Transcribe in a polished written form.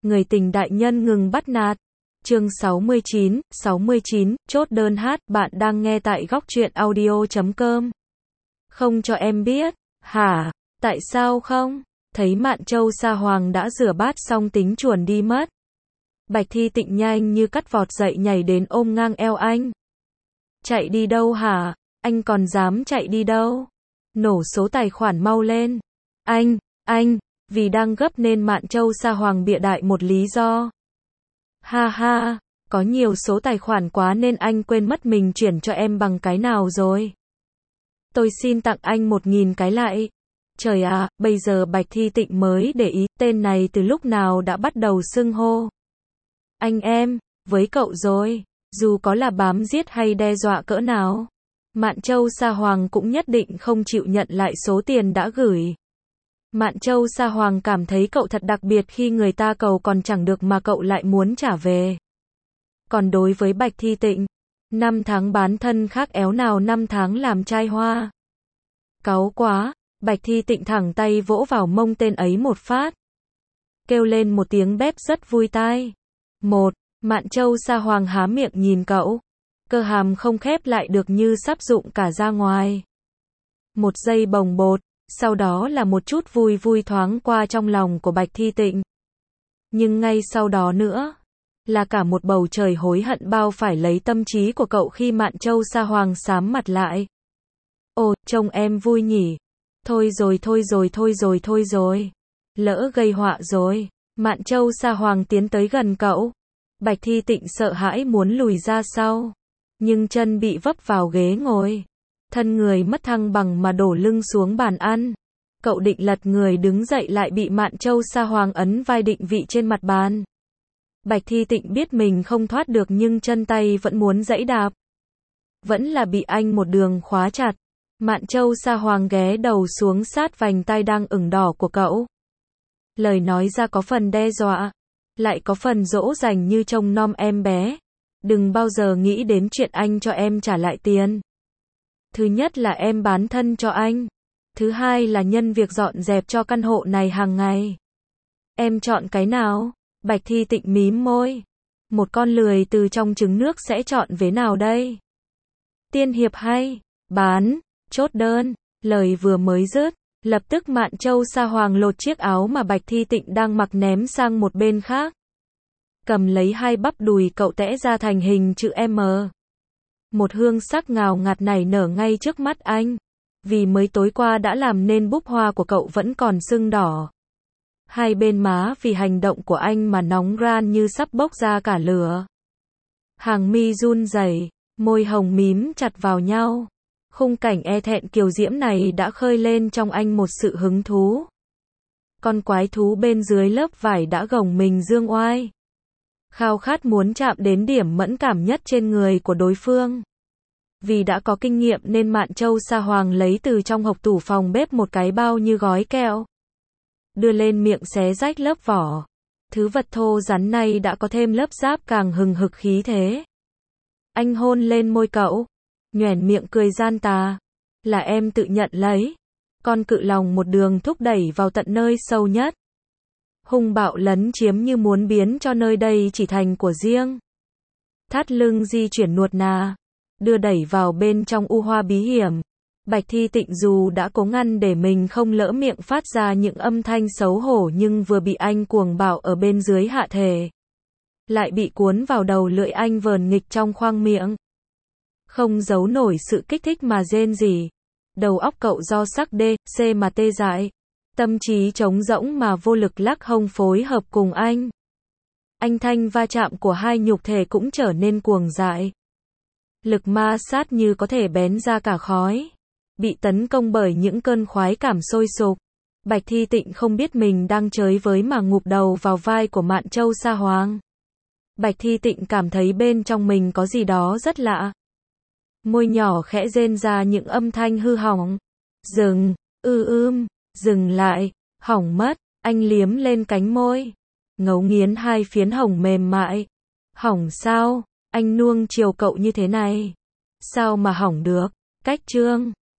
Người tình đại nhân ngừng bắt nạt. Chương 69, chốt đơn hát, bạn đang nghe tại góc truyện audio.com. Không cho em biết, hả? Tại sao không? Thấy Mạn Châu Sa Hoàng đã rửa bát xong tính chuồn đi mất. Bạch Thi Tịnh nhanh như cắt vọt dậy nhảy đến ôm ngang eo anh. Chạy đi đâu hả? Anh còn dám chạy đi đâu? Nổ số tài khoản mau lên. Anh, vì đang gấp nên Mạn Châu Sa Hoàng bịa đại một lý do. Ha ha, có nhiều số tài khoản quá nên anh quên mất mình chuyển cho em bằng cái nào rồi. Tôi xin tặng anh 1.000 cái lại. Trời ạ, bây giờ Bạch Thi Tịnh mới để ý, tên này từ lúc nào đã bắt đầu xưng hô. Anh em, với cậu rồi, dù có là bám giết hay đe dọa cỡ nào. Mạn Châu Sa Hoàng cũng nhất định không chịu nhận lại số tiền đã gửi. Mạn Châu Sa Hoàng cảm thấy cậu thật đặc biệt khi người ta cầu còn chẳng được mà cậu lại muốn trả về. Còn đối với Bạch Thi Tịnh, 5 tháng bán thân khác éo nào 5 tháng làm trai hoa. Cáu quá, Bạch Thi Tịnh thẳng tay vỗ vào mông tên ấy một phát. Kêu lên một tiếng bép rất vui tai. Mạn Châu Sa Hoàng há miệng nhìn cậu. Cơ hàm không khép lại được như sắp rụng cả ra ngoài. Một giây bồng bột, sau đó là một chút vui vui thoáng qua trong lòng của Bạch Thi Tịnh. Nhưng ngay sau đó nữa, là cả một bầu trời hối hận bao phải lấy tâm trí của cậu khi Mạn Châu Sa Hoàng sám mặt lại. Ồ, trông em vui nhỉ. Thôi rồi. Lỡ gây họa rồi. Mạn Châu Sa Hoàng tiến tới gần cậu. Bạch Thi Tịnh sợ hãi muốn lùi ra sau. Nhưng chân bị vấp vào ghế ngồi. Thân người mất thăng bằng mà đổ lưng xuống bàn ăn. Cậu định lật người đứng dậy lại bị Mạn Châu Sa Hoàng ấn vai định vị trên mặt bàn. Bạch Thi Tịnh biết mình không thoát được nhưng chân tay vẫn muốn giãy đạp. Vẫn là bị anh một đường khóa chặt. Mạn Châu Sa Hoàng ghé đầu xuống sát vành tai đang ửng đỏ của cậu. Lời nói ra có phần đe dọa, lại có phần dỗ dành như trông nom em bé. Đừng bao giờ nghĩ đến chuyện anh cho em trả lại tiền. Thứ nhất là em bán thân cho anh. Thứ hai là nhân việc dọn dẹp cho căn hộ này hàng ngày. Em chọn cái nào? Bạch Thi Tịnh mím môi. Một con lười từ trong trứng nước sẽ chọn vế nào đây? Tiên hiệp hay? Bán, chốt đơn. Lời vừa mới dứt, lập tức Mạn Châu Sa Hoàng lột chiếc áo mà Bạch Thi Tịnh đang mặc ném sang một bên khác. Cầm lấy hai bắp đùi cậu tẽ ra thành hình chữ M. Một hương sắc ngào ngạt nảy nở ngay trước mắt anh. Vì mới tối qua đã làm nên búp hoa của cậu vẫn còn sưng đỏ. Hai bên má vì hành động của anh mà nóng ran như sắp bốc ra cả lửa. Hàng mi run rẩy, môi hồng mím chặt vào nhau. Khung cảnh e thẹn kiều diễm này đã khơi lên trong anh một sự hứng thú. Con quái thú bên dưới lớp vải đã gồng mình dương oai. Khao khát muốn chạm đến điểm mẫn cảm nhất trên người của đối phương. Vì đã có kinh nghiệm nên Mạn Châu Sa Hoàng lấy từ trong hộc tủ phòng bếp một cái bao như gói kẹo. Đưa lên miệng xé rách lớp vỏ. Thứ vật thô rắn này đã có thêm lớp giáp càng hừng hực khí thế. Anh hôn lên môi cậu. Nhoẻn miệng cười gian tà. Là em tự nhận lấy. Con cự lòng một đường thúc đẩy vào tận nơi sâu nhất. Hung bạo lấn chiếm như muốn biến cho nơi đây chỉ thành của riêng. Thắt lưng di chuyển nuột nà. Đưa đẩy vào bên trong u hoa bí hiểm. Bạch Thi Tịnh dù đã cố ngăn để mình không lỡ miệng phát ra những âm thanh xấu hổ nhưng vừa bị anh cuồng bạo ở bên dưới hạ thể. Lại bị cuốn vào đầu lưỡi anh vờn nghịch trong khoang miệng. Không giấu nổi sự kích thích mà rên rỉ. Đầu óc cậu do sắc D, C mà tê dại. Tâm trí trống rỗng mà vô lực lắc hông phối hợp cùng anh. Anh thanh va chạm của hai nhục thể cũng trở nên cuồng dại. Lực ma sát như có thể bén ra cả khói. Bị tấn công bởi những cơn khoái cảm sôi sục. Bạch Thi Tịnh không biết mình đang chơi với mà ngụp đầu vào vai của Mạn Châu Sa Hoàng. Bạch Thi Tịnh cảm thấy bên trong mình có gì đó rất lạ. Môi nhỏ khẽ rên ra những âm thanh hư hỏng. Dừng, dừng lại, hỏng mất, anh liếm lên cánh môi. Ngấu nghiến hai phiến hồng mềm mại. Hỏng sao, anh nuông chiều cậu như thế này. Sao mà hỏng được, cách chương.